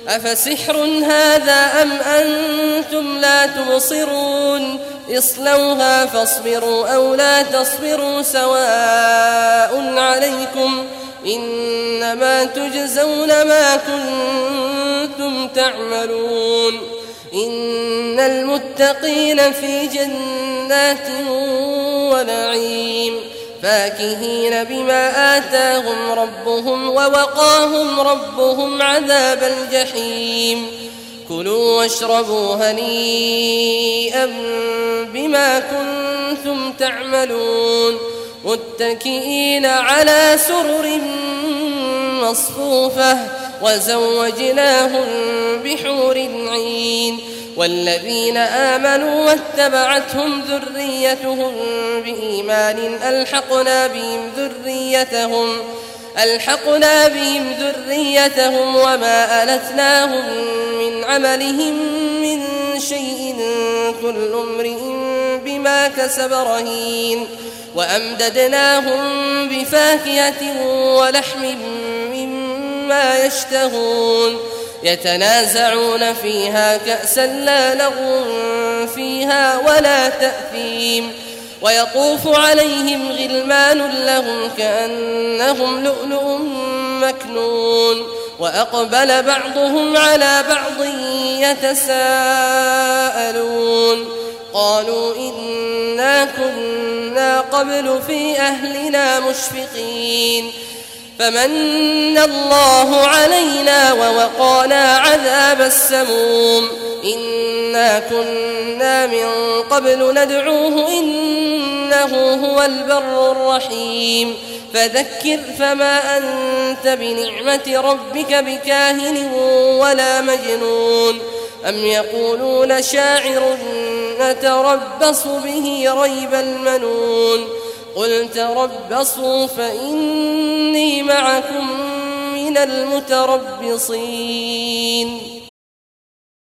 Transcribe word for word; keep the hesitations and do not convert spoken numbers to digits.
أفسحر هذا أم أنتم لا تبصرون اصلوها فاصبروا أو لا تصبروا سواء عليكم إنما تجزون ما كنتم تعملون إن المتقين في جنات ونعيم فاكهين بما آتاهم ربهم ووقاهم ربهم عذاب الجحيم كلوا واشربوا هنيئا بما كنتم تعملون متكئين على سرر مصفوفة وزوجناهم بحور عين والذين آمنوا واتبعتهم ذريتهم بإيمان ألحقنا بهم ذريتهم ألحقنا بهم ذريتهم وما ألتناهم من عملهم من شيء كل امرئ بما كسب رهين وأمددناهم بفاكهة ولحم مما يشتهون يتنازعون فيها كأسا لا لغو فيها ولا تأثيم ويطوف عليهم غلمان لهم كأنهم لؤلؤ مكنون وأقبل بعضهم على بعض يتساءلون قالوا إنا كنا قبل في أهلنا مشفقين فمن الله علينا ووقانا عذاب السموم إنا كنا من قبل ندعوه إنه هو البر الرحيم فذكر فما أنت بنعمة ربك بكاهن ولا مجنون أم يقولون شاعر نتربص به ريب المنون قل تربصوا فإني معكم من المتربصين